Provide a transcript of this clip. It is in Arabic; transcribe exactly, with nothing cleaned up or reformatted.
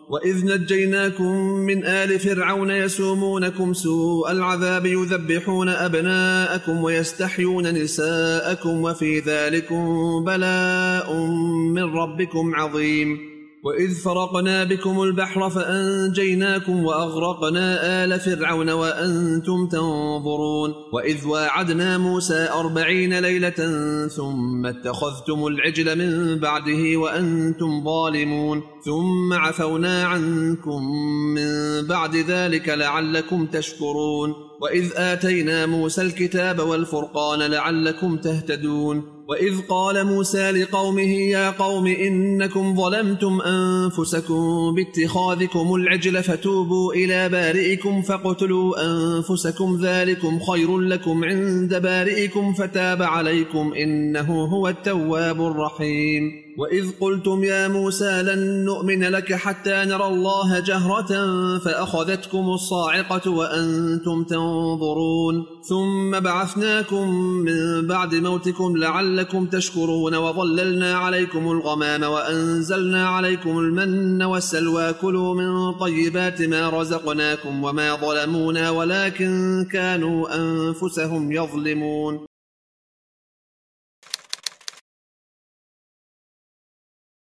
وإذ نجيناكم من آل فرعون يسومونكم سوء العذاب يذبحون أبناءكم ويستحيون نساءكم وفي ذلكم بلاء من ربكم عظيم. وإذ فرقنا بكم البحر فأنجيناكم وأغرقنا آل فرعون وأنتم تنظرون. وإذ واعدنا موسى أربعين ليلة ثم اتخذتم العجل من بعده وأنتم ظالمون ثم عفونا عنكم من بعد ذلك لعلكم تشكرون. وإذ آتينا موسى الكتاب والفرقان لعلكم تهتدون. وإذ قال موسى لقومه يا قوم إنكم ظلمتم أنفسكم باتخاذكم العجل فتوبوا إلى بارئكم فاقتلوا أنفسكم ذلكم خير لكم عند بارئكم فتاب عليكم إنه هو التواب الرحيم. وإذ قلتم يا موسى لن نؤمن لك حتى نرى الله جهرة فأخذتكم الصاعقة وأنتم تنظرون ثم بعثناكم من بعد موتكم لعلكم تشكرون. وظللنا عليكم الغمام وأنزلنا عليكم المن والسلوى كلوا من طيبات ما رزقناكم وما ظلمونا ولكن كانوا أنفسهم يظلمون.